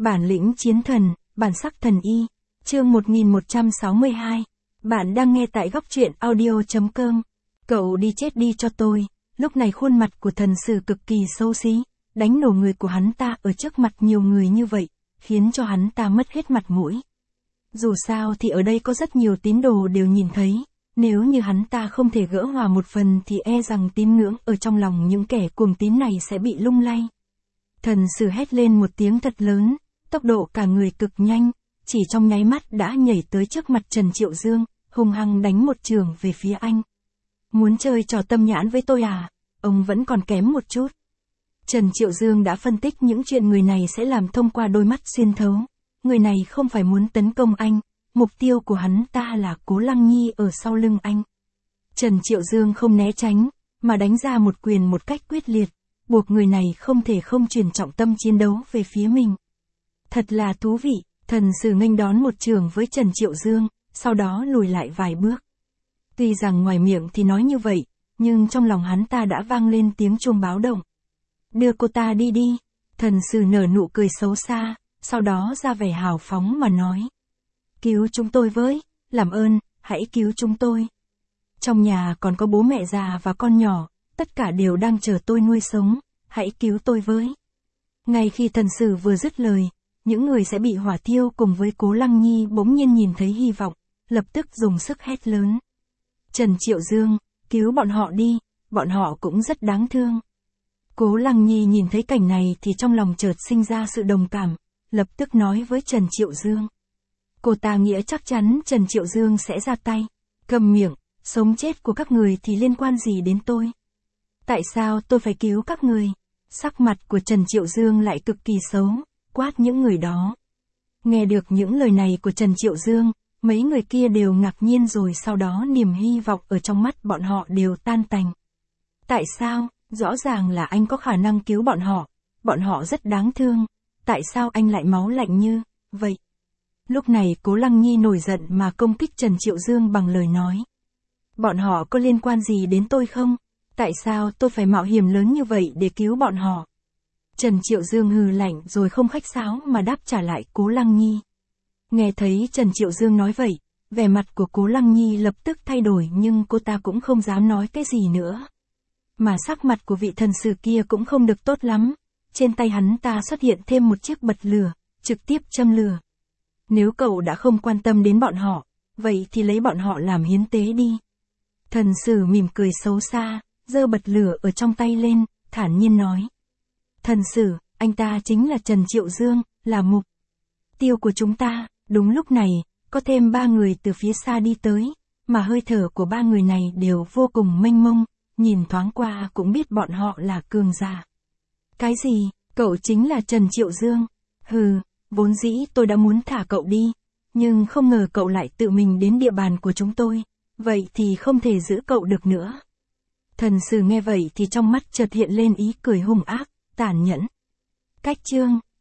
Bản lĩnh chiến thần, bản sắc thần y. Chương 1162. Bạn đang nghe tại góc truyện audio.com. Cậu đi chết đi cho tôi. Lúc này khuôn mặt của thần sử cực kỳ xấu xí, đánh nổ người của hắn ta ở trước mặt nhiều người như vậy, khiến cho hắn ta mất hết mặt mũi. Dù sao thì ở đây có rất nhiều tín đồ đều nhìn thấy, nếu như hắn ta không thể gỡ hòa một phần thì e rằng tín ngưỡng ở trong lòng những kẻ cuồng tín này sẽ bị lung lay. Thần sử hét lên một tiếng thật lớn, tốc độ cả người cực nhanh, chỉ trong nháy mắt đã nhảy tới trước mặt Trần Triệu Dương, hung hăng đánh một chưởng về phía anh. Muốn chơi trò tâm nhãn với tôi à? Ông vẫn còn kém một chút. Trần Triệu Dương đã phân tích những chuyện người này sẽ làm thông qua đôi mắt xuyên thấu. Người này không phải muốn tấn công anh, mục tiêu của hắn ta là Cố Lăng Nhi ở sau lưng anh. Trần Triệu Dương không né tránh, mà đánh ra một quyền một cách quyết liệt, buộc người này không thể không chuyển trọng tâm chiến đấu về phía mình. Thật là thú vị, thần sử nghênh đón một chưởng với Trần Triệu Dương, sau đó lùi lại vài bước. Tuy rằng ngoài miệng thì nói như vậy, nhưng trong lòng hắn ta đã vang lên tiếng chuông báo động. Đưa cô ta đi đi, thần sử nở nụ cười xấu xa, sau đó ra vẻ hào phóng mà nói. Cứu chúng tôi với, làm ơn, hãy cứu chúng tôi. Trong nhà còn có bố mẹ già và con nhỏ, tất cả đều đang chờ tôi nuôi sống, hãy cứu tôi với. Ngay khi thần sử vừa dứt lời, những người sẽ bị hỏa thiêu cùng với Cố Lăng Nhi bỗng nhiên nhìn thấy hy vọng, lập tức dùng sức hét lớn. Trần Triệu Dương, cứu bọn họ đi, bọn họ cũng rất đáng thương. Cố Lăng Nhi nhìn thấy cảnh này thì trong lòng chợt sinh ra sự đồng cảm, lập tức nói với Trần Triệu Dương. Cô ta nghĩa chắc chắn Trần Triệu Dương sẽ ra tay. Cầm miệng, sống chết của các người thì liên quan gì đến tôi? Tại sao tôi phải cứu các người? Sắc mặt của Trần Triệu Dương lại cực kỳ xấu, quát những người đó. Nghe được những lời này của Trần Triệu Dương, mấy người kia đều ngạc nhiên rồi sau đó niềm hy vọng ở trong mắt bọn họ đều tan tành. Tại sao? Rõ ràng là anh có khả năng cứu bọn họ rất đáng thương, tại sao anh lại máu lạnh như vậy? Lúc này Cố Lăng Nhi nổi giận mà công kích Trần Triệu Dương bằng lời nói. Bọn họ có liên quan gì đến tôi không? Tại sao tôi phải mạo hiểm lớn như vậy để cứu bọn họ? Trần Triệu Dương hừ lạnh rồi không khách sáo mà đáp trả lại Cố Lăng Nhi. Nghe thấy Trần Triệu Dương nói vậy, vẻ mặt của Cố Lăng Nhi lập tức thay đổi nhưng cô ta cũng không dám nói cái gì nữa. Mà sắc mặt của vị thần sử kia cũng không được tốt lắm, trên tay hắn ta xuất hiện thêm một chiếc bật lửa, trực tiếp châm lửa. Nếu cậu đã không quan tâm đến bọn họ, vậy thì lấy bọn họ làm hiến tế đi. Thần sử mỉm cười xấu xa, giơ bật lửa ở trong tay lên, thản nhiên nói. Thần sử, anh ta chính là Trần Triệu Dương, là mục tiêu của chúng ta. Đúng lúc này, có thêm 3 người từ phía xa đi tới, mà hơi thở của 3 người này đều vô cùng mênh mông, nhìn thoáng qua cũng biết bọn họ là cường giả. Cái gì, cậu chính là Trần Triệu Dương? Hừ, vốn dĩ tôi đã muốn thả cậu đi, nhưng không ngờ cậu lại tự mình đến địa bàn của chúng tôi, vậy thì không thể giữ cậu được nữa. Thần sử nghe vậy thì trong mắt chợt hiện lên ý cười hung ác, tàn nhẫn. Cách chương